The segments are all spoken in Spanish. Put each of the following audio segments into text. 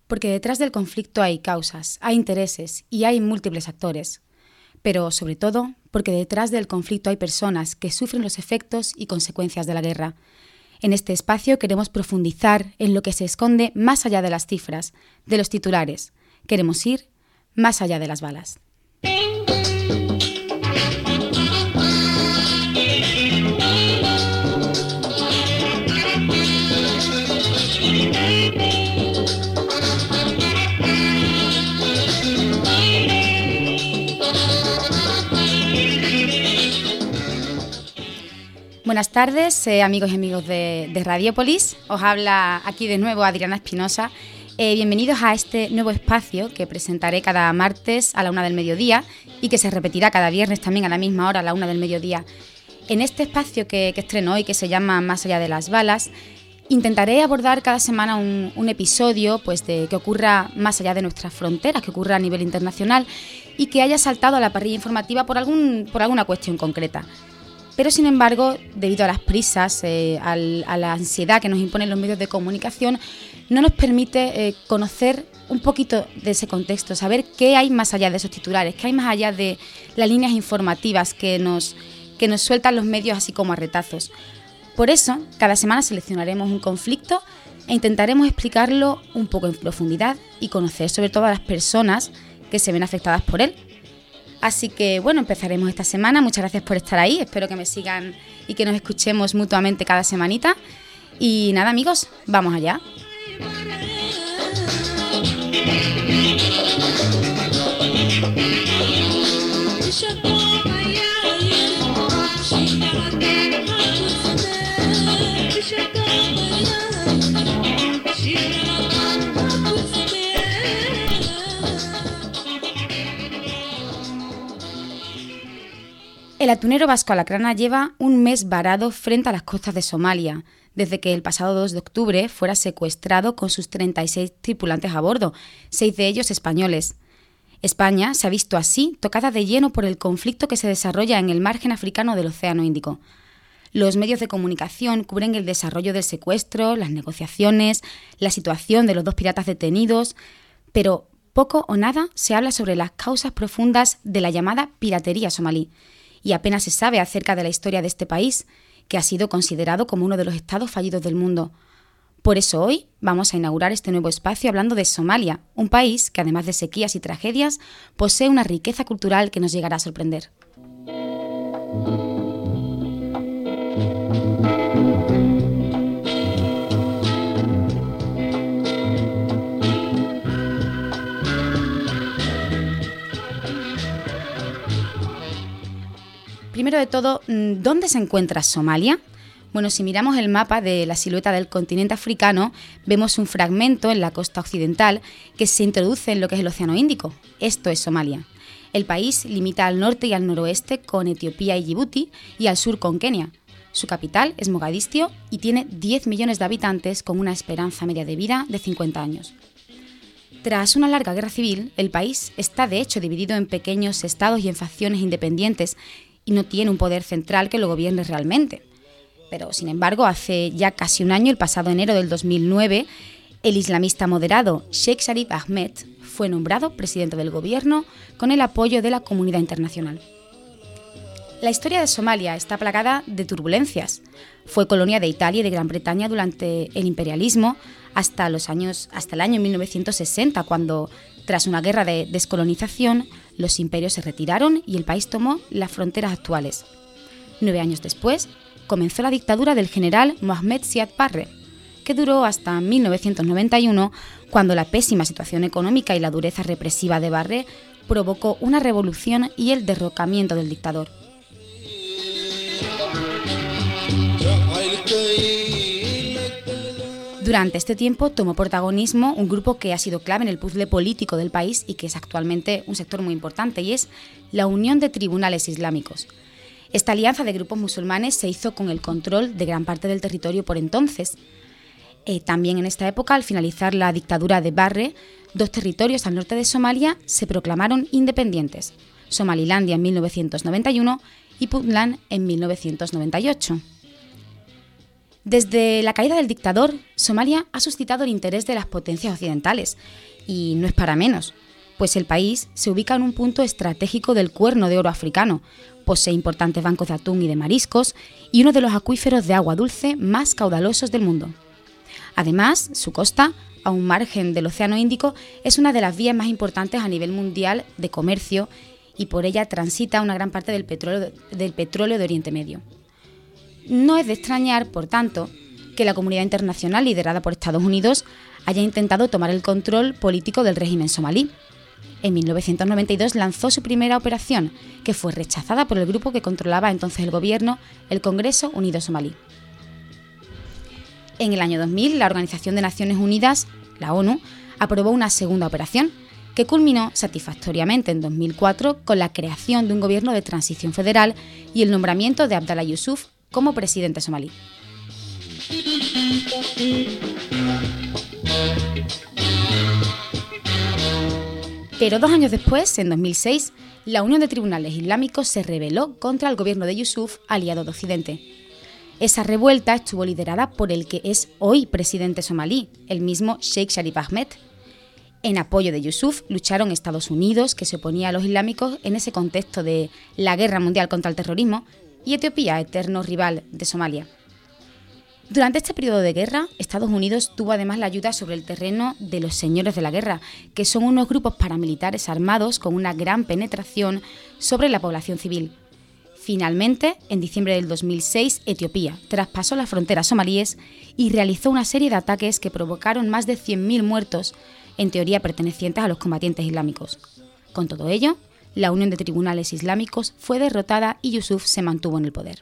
Porque detrás del conflicto hay causas, hay intereses y hay múltiples actores. Pero, sobre todo, porque detrás del conflicto hay personas que sufren los efectos y consecuencias de la guerra. En este espacio queremos profundizar en lo que se esconde más allá de las cifras, de los titulares. Queremos ir más allá de las balas. Buenas tardes, amigos y amigos de Radiopolis. Os habla aquí de nuevo Adriana Espinosa. Bienvenidos a este nuevo espacio que presentaré cada martes a la 1 del mediodía y que se repetirá cada viernes también a la misma hora, a la 1 del mediodía. En este espacio que estreno hoy, que se llama Más allá de las balas, intentaré abordar cada semana un episodio que ocurra más allá de nuestras fronteras, que ocurra a nivel internacional y que haya saltado a la parrilla informativa por alguna cuestión concreta. Pero, sin embargo, debido a las prisas, a la ansiedad que nos imponen los medios de comunicación, no nos permite conocer un poquito de ese contexto, saber qué hay más allá de esos titulares, qué hay más allá de las líneas informativas que nos sueltan los medios así como a retazos. Por eso, cada semana seleccionaremos un conflicto e intentaremos explicarlo un poco en profundidad y conocer sobre todo a las personas que se ven afectadas por él. Así que, bueno, empezaremos esta semana. Muchas gracias por estar ahí. Espero que me sigan y que nos escuchemos mutuamente cada semanita. Y nada, amigos, vamos allá. El atunero vasco Alacrana lleva un mes varado frente a las costas de Somalia, desde que el pasado 2 de octubre fuera secuestrado con sus 36 tripulantes a bordo, 6 de ellos españoles. España se ha visto así tocada de lleno por el conflicto que se desarrolla en el margen africano del Océano Índico. Los medios de comunicación cubren el desarrollo del secuestro, las negociaciones, la situación de los 2 piratas detenidos, pero poco o nada se habla sobre las causas profundas de la llamada piratería somalí. Y apenas se sabe acerca de la historia de este país, que ha sido considerado como uno de los estados fallidos del mundo. Por eso hoy vamos a inaugurar este nuevo espacio hablando de Somalia, un país que además de sequías y tragedias, posee una riqueza cultural que nos llegará a sorprender. Primero de todo, ¿dónde se encuentra Somalia? Bueno, si miramos el mapa de la silueta del continente africano, vemos un fragmento en la costa occidental que se introduce en lo que es el Océano Índico. Esto es Somalia. El país limita al norte y al noroeste con Etiopía y Djibouti y al sur con Kenia. Su capital es Mogadiscio y tiene 10 millones de habitantes con una esperanza media de vida de 50 años. Tras una larga guerra civil, el país está de hecho dividido en pequeños estados y en facciones independientes y no tiene un poder central que lo gobierne realmente. Pero, sin embargo, hace ya casi un año, el pasado enero del 2009, el islamista moderado Sheikh Sharif Ahmed fue nombrado presidente del gobierno con el apoyo de la comunidad internacional. La historia de Somalia está plagada de turbulencias. Fue colonia de Italia y de Gran Bretaña durante el imperialismo hasta el año 1960, cuando, tras una guerra de descolonización, los imperios se retiraron y el país tomó las fronteras actuales. 9 años después, comenzó la dictadura del general Mohamed Siad Barre, que duró hasta 1991, cuando la pésima situación económica y la dureza represiva de Barre provocó una revolución y el derrocamiento del dictador. Durante este tiempo tomó protagonismo un grupo que ha sido clave en el puzzle político del país y que es actualmente un sector muy importante, y es la Unión de Tribunales Islámicos. Esta alianza de grupos musulmanes se hizo con el control de gran parte del territorio por entonces. También en esta época, al finalizar la dictadura de Barre, 2 territorios al norte de Somalia se proclamaron independientes: Somalilandia en 1991 y Puntland en 1998. Desde la caída del dictador, Somalia ha suscitado el interés de las potencias occidentales, y no es para menos, pues el país se ubica en un punto estratégico del Cuerno de Oro africano, posee importantes bancos de atún y de mariscos y uno de los acuíferos de agua dulce más caudalosos del mundo. Además, su costa, a un margen del Océano Índico, es una de las vías más importantes a nivel mundial de comercio y por ella transita una gran parte del petróleo de Oriente Medio. No es de extrañar, por tanto, que la comunidad internacional liderada por Estados Unidos haya intentado tomar el control político del régimen somalí. En 1992 lanzó su primera operación, que fue rechazada por el grupo que controlaba entonces el gobierno, el Congreso Unido Somalí. En el año 2000, la Organización de Naciones Unidas, la ONU, aprobó una segunda operación, que culminó satisfactoriamente en 2004 con la creación de un gobierno de transición federal y el nombramiento de Abdallah Yusuf como presidente somalí. Pero 2 años después, en 2006, la Unión de Tribunales Islámicos se rebeló contra el gobierno de Yusuf, aliado de Occidente. Esa revuelta estuvo liderada por el que es hoy presidente somalí, el mismo Sheikh Sharif Ahmed. En apoyo de Yusuf lucharon Estados Unidos, que se oponía a los islámicos en ese contexto de la guerra mundial contra el terrorismo, y Etiopía, eterno rival de Somalia. Durante este periodo de guerra, Estados Unidos tuvo además la ayuda sobre el terreno de los señores de la guerra, que son unos grupos paramilitares armados con una gran penetración sobre la población civil. Finalmente, en diciembre del 2006, Etiopía traspasó las fronteras somalíes y realizó una serie de ataques que provocaron más de 100.000 muertos, en teoría pertenecientes a los combatientes islámicos. Con todo ello, la Unión de Tribunales Islámicos fue derrotada y Yusuf se mantuvo en el poder.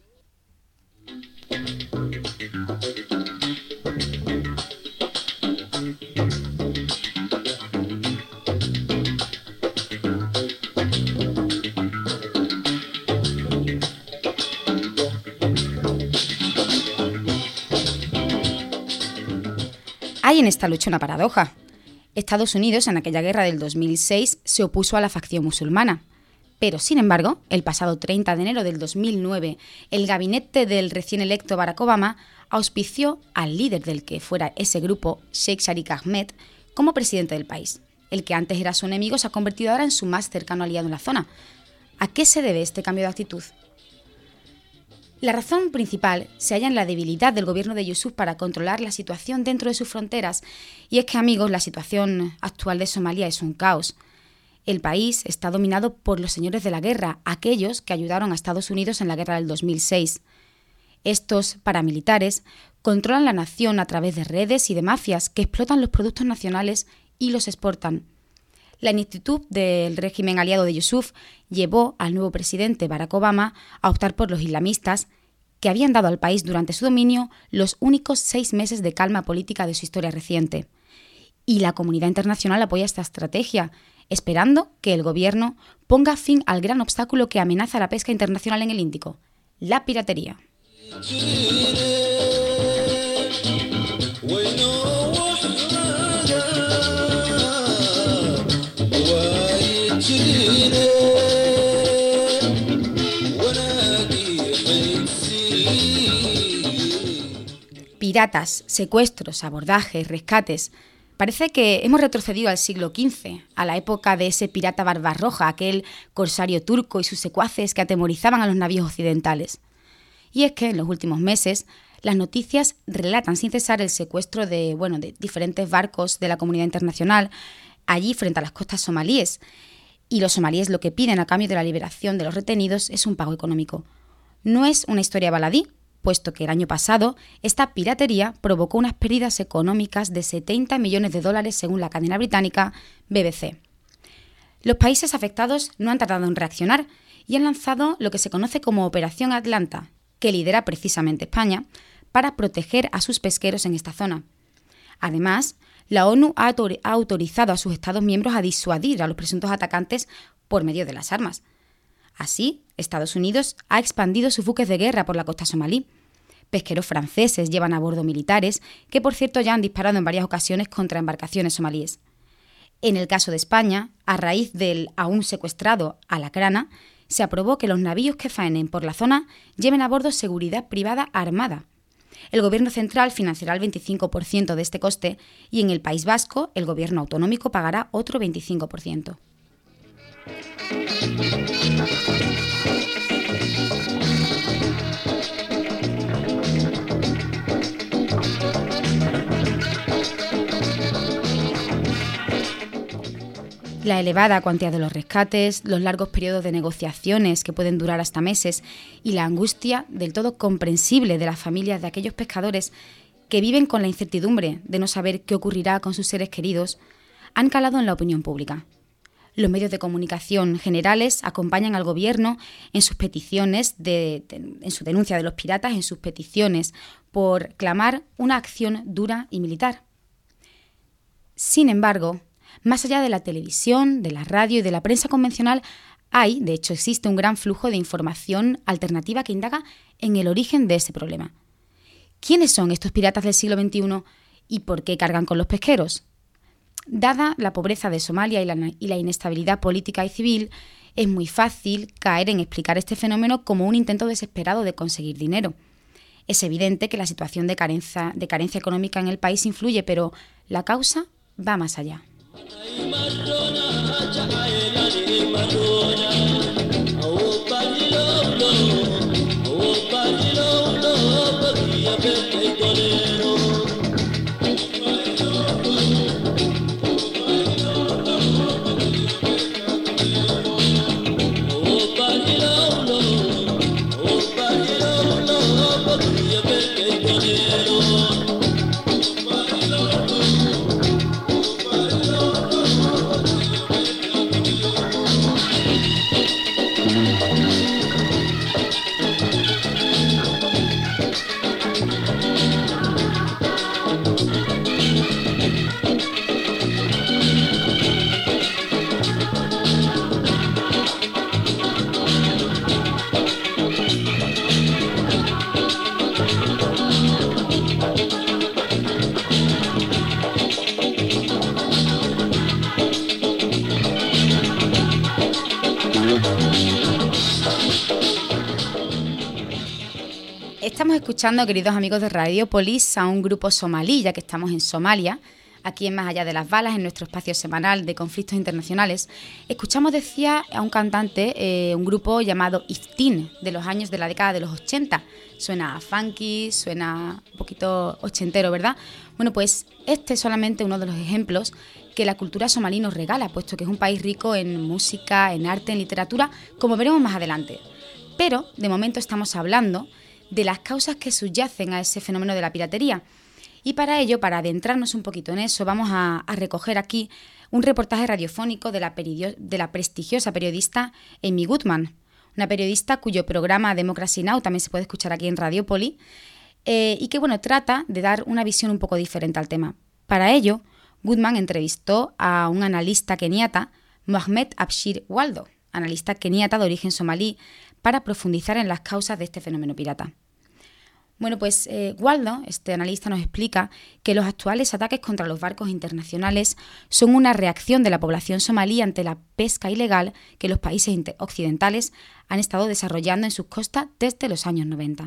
Hay en esta lucha una paradoja. Estados Unidos, en aquella guerra del 2006, se opuso a la facción musulmana. Pero, sin embargo, el pasado 30 de enero del 2009, el gabinete del recién electo Barack Obama auspició al líder del que fuera ese grupo, Sheikh Sharif Ahmed, como presidente del país. El que antes era su enemigo se ha convertido ahora en su más cercano aliado en la zona. ¿A qué se debe este cambio de actitud? La razón principal se halla en la debilidad del gobierno de Yusuf para controlar la situación dentro de sus fronteras. Y es que, amigos, la situación actual de Somalia es un caos. El país está dominado por los señores de la guerra, aquellos que ayudaron a Estados Unidos en la guerra del 2006. Estos paramilitares controlan la nación a través de redes y de mafias que explotan los productos nacionales y los exportan. La ineptitud del régimen aliado de Yusuf llevó al nuevo presidente Barack Obama a optar por los islamistas, que habían dado al país durante su dominio los únicos 6 meses de calma política de su historia reciente. Y la comunidad internacional apoya esta estrategia, esperando que el gobierno ponga fin al gran obstáculo que amenaza la pesca internacional en el Índico, la piratería. Piratas, secuestros, abordajes, rescates. Parece que hemos retrocedido al siglo XV, a la época de ese pirata Barbarroja, aquel corsario turco y sus secuaces que atemorizaban a los navíos occidentales. Y es que en los últimos meses las noticias relatan sin cesar el secuestro de diferentes barcos de la comunidad internacional allí frente a las costas somalíes. Y los somalíes lo que piden a cambio de la liberación de los retenidos es un pago económico. No es una historia baladí, puesto que el año pasado esta piratería provocó unas pérdidas económicas de $70 millones según la cadena británica BBC. Los países afectados no han tardado en reaccionar y han lanzado lo que se conoce como Operación Atlanta, que lidera precisamente España, para proteger a sus pesqueros en esta zona. Además, la ONU ha autorizado a sus Estados miembros a disuadir a los presuntos atacantes por medio de las armas. Así, Estados Unidos ha expandido sus buques de guerra por la costa somalí. Pesqueros franceses llevan a bordo militares que, por cierto, ya han disparado en varias ocasiones contra embarcaciones somalíes. En el caso de España, a raíz del aún secuestrado Alacrana, se aprobó que los navíos que faenen por la zona lleven a bordo seguridad privada armada. El Gobierno central financiará el 25% de este coste y en el País Vasco el Gobierno autonómico pagará otro 25%. La elevada cuantía de los rescates, los largos periodos de negociaciones que pueden durar hasta meses y la angustia del todo comprensible de las familias de aquellos pescadores que viven con la incertidumbre de no saber qué ocurrirá con sus seres queridos han calado en la opinión pública. Los medios de comunicación generales acompañan al Gobierno en sus peticiones, en su denuncia de los piratas, en sus peticiones por clamar una acción dura y militar. Sin embargo, más allá de la televisión, de la radio y de la prensa convencional, de hecho existe un gran flujo de información alternativa que indaga en el origen de ese problema. ¿Quiénes son estos piratas del siglo XXI y por qué cargan con los pesqueros? Dada la pobreza de Somalia y la inestabilidad política y civil, es muy fácil caer en explicar este fenómeno como un intento desesperado de conseguir dinero. Es evidente que la situación de carencia económica en el país influye, pero la causa va más allá. Estamos escuchando, queridos amigos de Radiopolis, a un grupo somalí, ya que estamos en Somalia, aquí en Más Allá de las Balas, en nuestro espacio semanal de conflictos internacionales. Escuchamos, decía, a un cantante, un grupo llamado Iftin, de los años de la década de los 80. Suena funky, suena un poquito ochentero, ¿verdad? Bueno, pues este es solamente uno de los ejemplos que la cultura somalí nos regala, puesto que es un país rico en música, en arte, en literatura, como veremos más adelante. Pero, de momento, estamos hablando de las causas que subyacen a ese fenómeno de la piratería. Y para ello, para adentrarnos un poquito en eso, vamos a recoger aquí un reportaje radiofónico de la prestigiosa periodista Amy Goodman, una periodista cuyo programa Democracy Now! También se puede escuchar aquí en Radiopoli, y que trata de dar una visión un poco diferente al tema. Para ello, Goodman entrevistó a un analista keniata, Mohamed Abshir Waldo, analista keniata de origen somalí, para profundizar en las causas de este fenómeno pirata. Bueno, pues Waldo, este analista, nos explica que los actuales ataques contra los barcos internacionales son una reacción de la población somalí ante la pesca ilegal que los países occidentales han estado desarrollando en sus costas desde los años 90.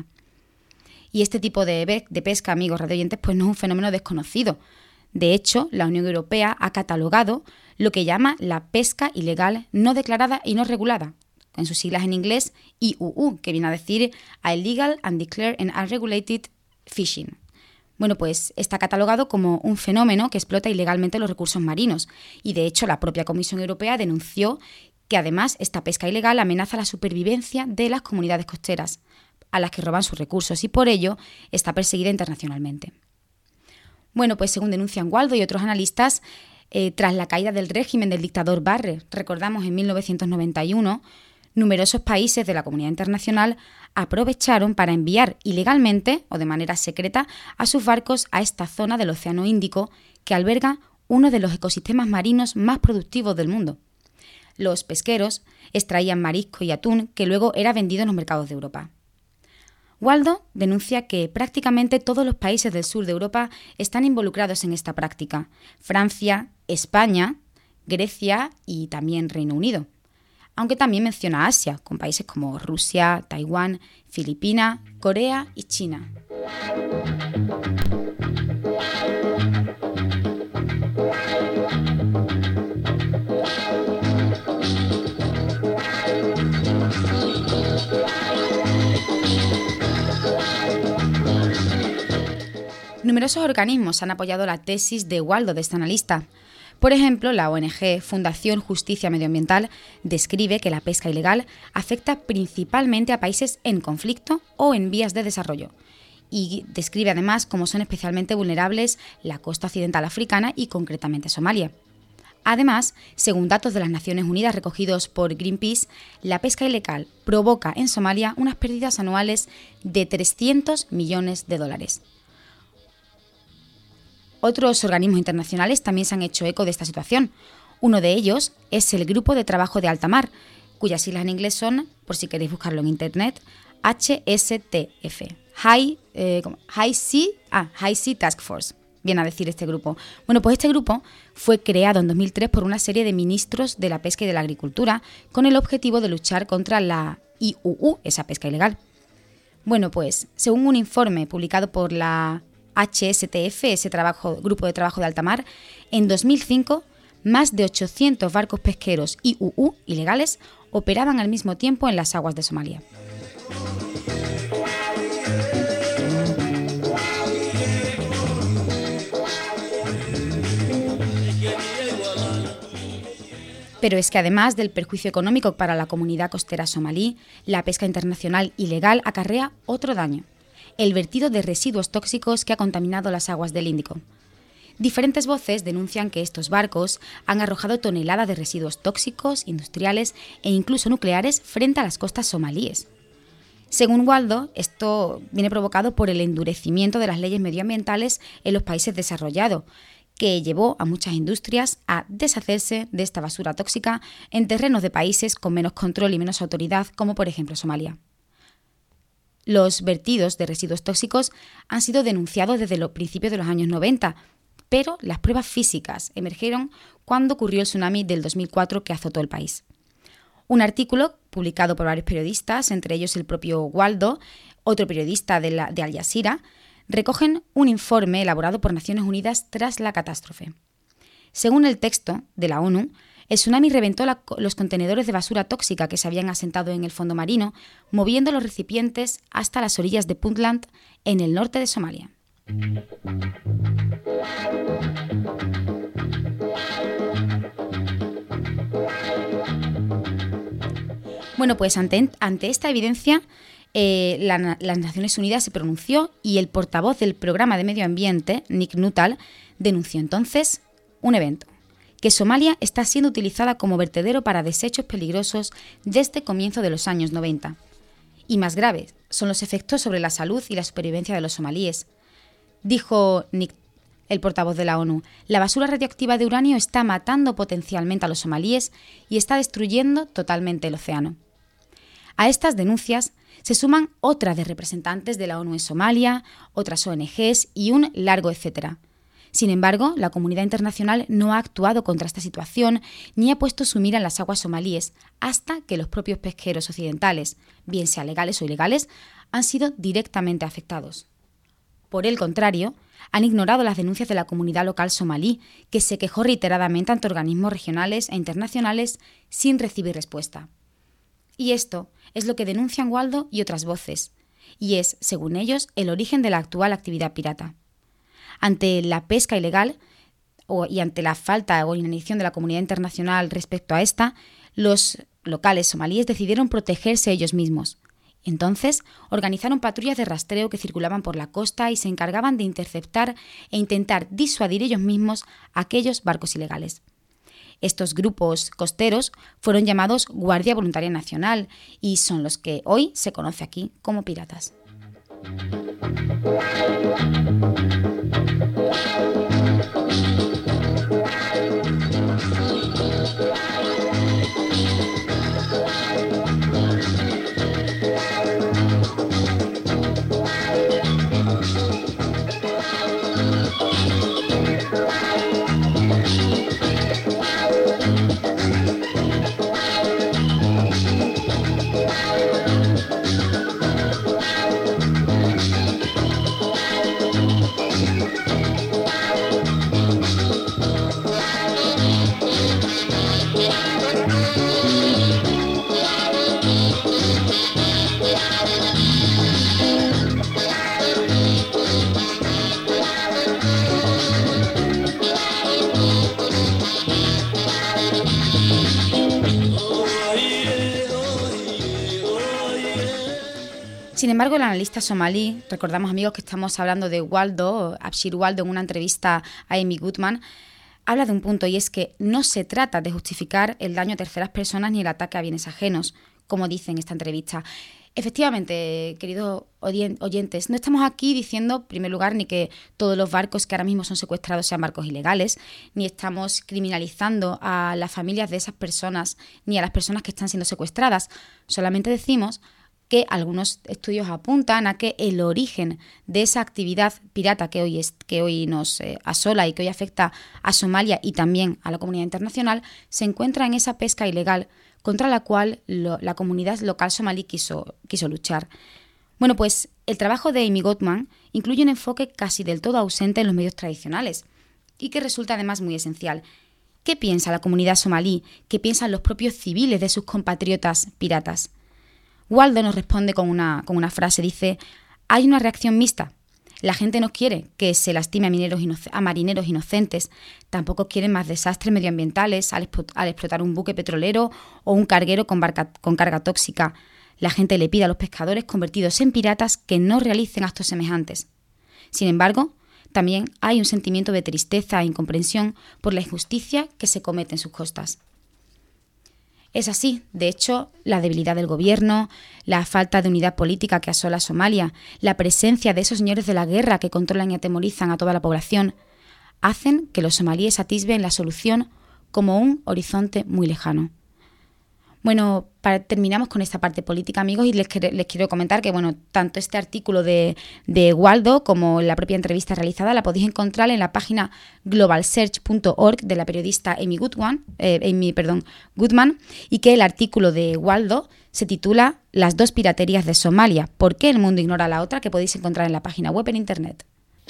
Y este tipo de pesca, amigos radioyentes, pues no es un fenómeno desconocido. De hecho, la Unión Europea ha catalogado lo que llama la pesca ilegal no declarada y no regulada, en sus siglas en inglés IUU, que viene a decir Illegal, Undeclared and Unregulated Fishing. Bueno, pues está catalogado como un fenómeno que explota ilegalmente los recursos marinos y, de hecho, la propia Comisión Europea denunció que, además, esta pesca ilegal amenaza la supervivencia de las comunidades costeras, a las que roban sus recursos, y por ello está perseguida internacionalmente. Bueno, pues según denuncian Waldo y otros analistas, tras la caída del régimen del dictador Barre, recordamos en 1991, numerosos países de la comunidad internacional aprovecharon para enviar ilegalmente o de manera secreta a sus barcos a esta zona del Océano Índico que alberga uno de los ecosistemas marinos más productivos del mundo. Los pesqueros extraían marisco y atún que luego era vendido en los mercados de Europa. Waldo denuncia que prácticamente todos los países del sur de Europa están involucrados en esta práctica: Francia, España, Grecia y también Reino Unido. Aunque también menciona Asia, con países como Rusia, Taiwán, Filipinas, Corea y China. Numerosos organismos han apoyado la tesis de Waldo, de este analista. Por ejemplo, la ONG Fundación Justicia Medioambiental describe que la pesca ilegal afecta principalmente a países en conflicto o en vías de desarrollo, y describe además cómo son especialmente vulnerables la costa occidental africana y concretamente Somalia. Además, según datos de las Naciones Unidas recogidos por Greenpeace, la pesca ilegal provoca en Somalia unas pérdidas anuales de 300 millones de dólares. Otros organismos internacionales también se han hecho eco de esta situación. Uno de ellos es el Grupo de Trabajo de Alta Mar, cuyas siglas en inglés son, por si queréis buscarlo en internet, HSTF, High Sea Task Force, viene a decir este grupo. Bueno, pues este grupo fue creado en 2003 por una serie de ministros de la pesca y de la agricultura con el objetivo de luchar contra la IUU, esa pesca ilegal. Bueno, pues según un informe publicado por la HSTF, ese grupo de trabajo de alta mar, en 2005 más de 800 barcos pesqueros IUU ilegales operaban al mismo tiempo en las aguas de Somalia. Pero es que además del perjuicio económico para la comunidad costera somalí, la pesca internacional ilegal acarrea otro daño: el vertido de residuos tóxicos que ha contaminado las aguas del Índico. Diferentes voces denuncian que estos barcos han arrojado toneladas de residuos tóxicos, industriales e incluso nucleares frente a las costas somalíes. Según Waldo, esto viene provocado por el endurecimiento de las leyes medioambientales en los países desarrollados, que llevó a muchas industrias a deshacerse de esta basura tóxica en terrenos de países con menos control y menos autoridad, como por ejemplo Somalia. Los vertidos de residuos tóxicos han sido denunciados desde los principios de los años 90, pero las pruebas físicas emergieron cuando ocurrió el tsunami del 2004 que azotó el país. Un artículo publicado por varios periodistas, entre ellos el propio Waldo, otro periodista de Al Jazeera, recogen un informe elaborado por Naciones Unidas tras la catástrofe. Según el texto de la ONU, el tsunami reventó los contenedores de basura tóxica que se habían asentado en el fondo marino, moviendo los recipientes hasta las orillas de Puntland, en el norte de Somalia. Bueno, pues ante esta evidencia, las Naciones Unidas se pronunció y el portavoz del Programa de Medio Ambiente, Nick Nuttall, denunció entonces un evento: que Somalia está siendo utilizada como vertedero para desechos peligrosos desde comienzo de los años 90. Y más graves son los efectos sobre la salud y la supervivencia de los somalíes. Dijo Nick, el portavoz de la ONU, la basura radioactiva de uranio está matando potencialmente a los somalíes y está destruyendo totalmente el océano. A estas denuncias se suman otras de representantes de la ONU en Somalia, otras ONGs y un largo etcétera. Sin embargo, la comunidad internacional no ha actuado contra esta situación ni ha puesto su mira en las aguas somalíes hasta que los propios pesqueros occidentales, bien sean legales o ilegales, han sido directamente afectados. Por el contrario, han ignorado las denuncias de la comunidad local somalí, que se quejó reiteradamente ante organismos regionales e internacionales sin recibir respuesta. Y esto es lo que denuncian Waldo y otras voces, y es, según ellos, el origen de la actual actividad pirata. Ante la pesca ilegal y ante la falta o inanición de la comunidad internacional respecto a esta, los locales somalíes decidieron protegerse ellos mismos. Entonces, organizaron patrullas de rastreo que circulaban por la costa y se encargaban de interceptar e intentar disuadir ellos mismos a aquellos barcos ilegales. Estos grupos costeros fueron llamados Guardia Voluntaria Nacional y son los que hoy se conoce aquí como piratas. Sin embargo, el analista somalí, recordamos amigos que estamos hablando de Abshir Waldo, en una entrevista a Amy Goodman, habla de un punto, y es que no se trata de justificar el daño a terceras personas ni el ataque a bienes ajenos, como dice en esta entrevista. Efectivamente, queridos oyentes, no estamos aquí diciendo, en primer lugar, ni que todos los barcos que ahora mismo son secuestrados sean barcos ilegales, ni estamos criminalizando a las familias de esas personas, ni a las personas que están siendo secuestradas. Solamente decimos que algunos estudios apuntan a que el origen de esa actividad pirata que hoy nos asola y que hoy afecta a Somalia y también a la comunidad internacional se encuentra en esa pesca ilegal contra la cual la comunidad local somalí quiso luchar. Bueno, pues el trabajo de Amy Goodman incluye un enfoque casi del todo ausente en los medios tradicionales y que resulta además muy esencial. ¿Qué piensa la comunidad somalí? ¿Qué piensan los propios civiles de sus compatriotas piratas? Waldo nos responde con una frase, dice: hay una reacción mixta. La gente no quiere que se lastime a marineros inocentes, tampoco quieren más desastres medioambientales al explotar un buque petrolero o un carguero con carga tóxica. La gente le pide a los pescadores convertidos en piratas que no realicen actos semejantes. Sin embargo, también hay un sentimiento de tristeza e incomprensión por la injusticia que se comete en sus costas. Es así, de hecho, la debilidad del gobierno, la falta de unidad política que asola Somalia, la presencia de esos señores de la guerra que controlan y atemorizan a toda la población, hacen que los somalíes atisben la solución como un horizonte muy lejano. Bueno, terminamos con esta parte política, amigos, y les quiero comentar que, bueno, tanto este artículo de Waldo como la propia entrevista realizada la podéis encontrar en la página globalsearch.org de la periodista Amy Goodman, y que el artículo de Waldo se titula Las dos piraterías de Somalia, ¿por qué el mundo ignora a la otra?, que podéis encontrar en la página web en internet.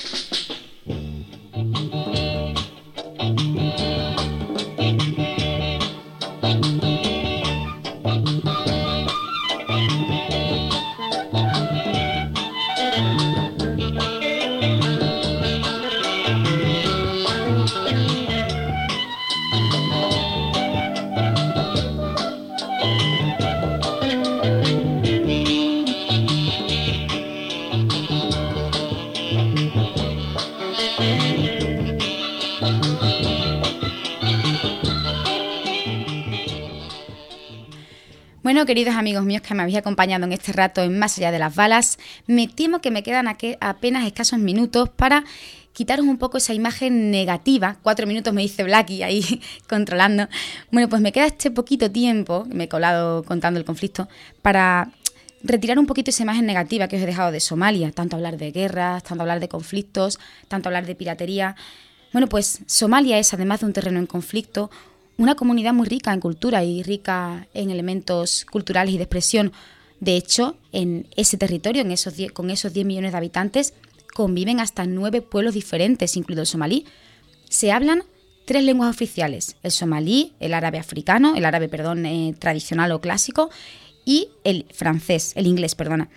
Bueno, queridos amigos míos que me habéis acompañado en este rato en Más allá de las balas, me temo que me quedan apenas escasos minutos para quitaros un poco esa imagen negativa. 4 minutos me dice Blacky ahí controlando. Bueno, pues me queda este poquito tiempo, me he colado contando el conflicto, para retirar un poquito esa imagen negativa que os he dejado de Somalia. Tanto hablar de guerras, tanto hablar de conflictos, tanto hablar de piratería. Bueno, pues Somalia es, además de un terreno en conflicto, una comunidad muy rica en cultura y rica en elementos culturales y de expresión. De hecho, en ese territorio, con esos 10 millones de habitantes, conviven hasta 9 pueblos diferentes, incluido el somalí. Se hablan 3 lenguas oficiales: el somalí, el árabe tradicional o clásico, y el inglés.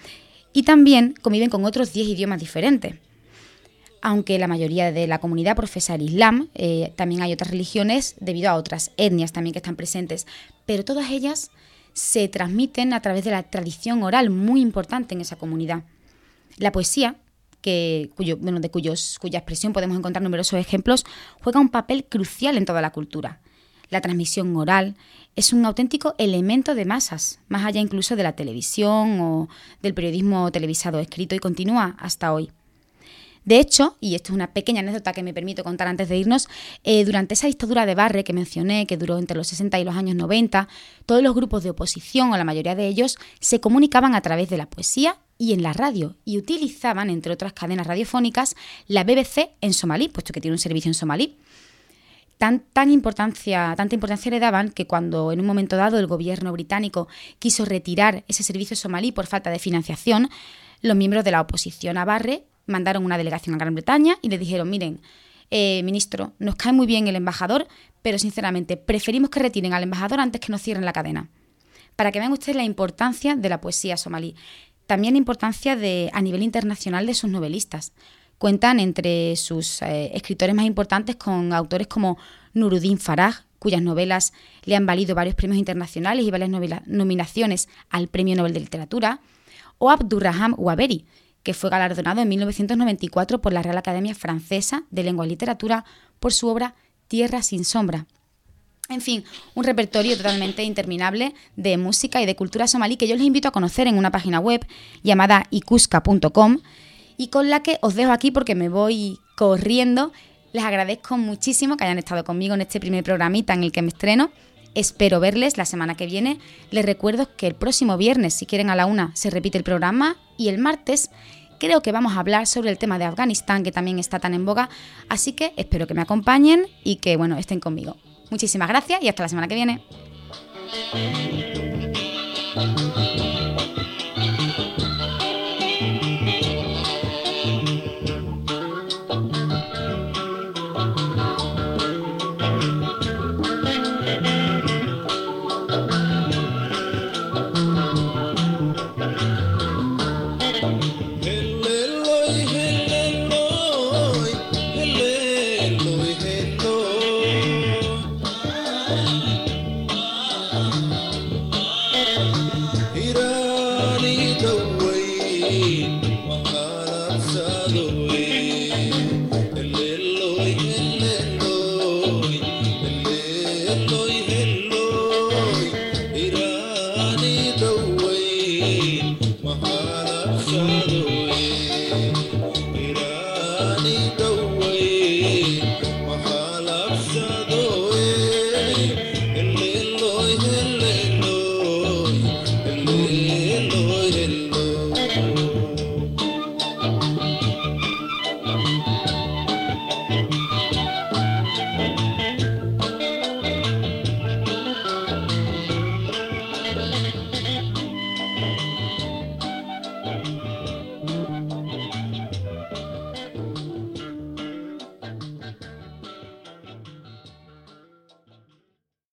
Y también conviven con otros 10 idiomas diferentes. Aunque la mayoría de la comunidad profesa el Islam, también hay otras religiones debido a otras etnias también que están presentes, pero todas ellas se transmiten a través de la tradición oral muy importante en esa comunidad. La poesía, cuya expresión podemos encontrar numerosos ejemplos, juega un papel crucial en toda la cultura. La transmisión oral es un auténtico elemento de masas, más allá incluso de la televisión o del periodismo televisado escrito, y continúa hasta hoy. De hecho, y esto es una pequeña anécdota que me permito contar antes de irnos, durante esa dictadura de Barre que mencioné, que duró entre los 60 y los años 90, todos los grupos de oposición, o la mayoría de ellos, se comunicaban a través de la poesía y en la radio, y utilizaban, entre otras cadenas radiofónicas, la BBC en somalí, puesto que tiene un servicio en somalí. Tanta importancia le daban que cuando en un momento dado el gobierno británico quiso retirar ese servicio somalí por falta de financiación, los miembros de la oposición a Barre mandaron una delegación a Gran Bretaña y le dijeron: miren, ministro, nos cae muy bien el embajador, pero sinceramente preferimos que retiren al embajador antes que nos cierren la cadena. Para que vean ustedes la importancia de la poesía somalí. También la importancia a nivel internacional de sus novelistas. Cuentan entre sus escritores más importantes con autores como Nuruddin Faraj, cuyas novelas le han valido varios premios internacionales y varias nominaciones al Premio Nobel de Literatura, o Abdurrahman Waberi, que fue galardonado en 1994 por la Real Academia Francesa de Lengua y Literatura por su obra Tierra sin sombra. En fin, un repertorio totalmente interminable de música y de cultura somalí que yo les invito a conocer en una página web llamada ikuska.com y con la que os dejo aquí porque me voy corriendo. Les agradezco muchísimo que hayan estado conmigo en este primer programita en el que me estreno. Espero verles la semana que viene. Les recuerdo que el próximo viernes, si quieren a la 1, se repite el programa y el martes creo que vamos a hablar sobre el tema de Afganistán, que también está tan en boga. Así que espero que me acompañen y que, estén conmigo. Muchísimas gracias y hasta la semana que viene.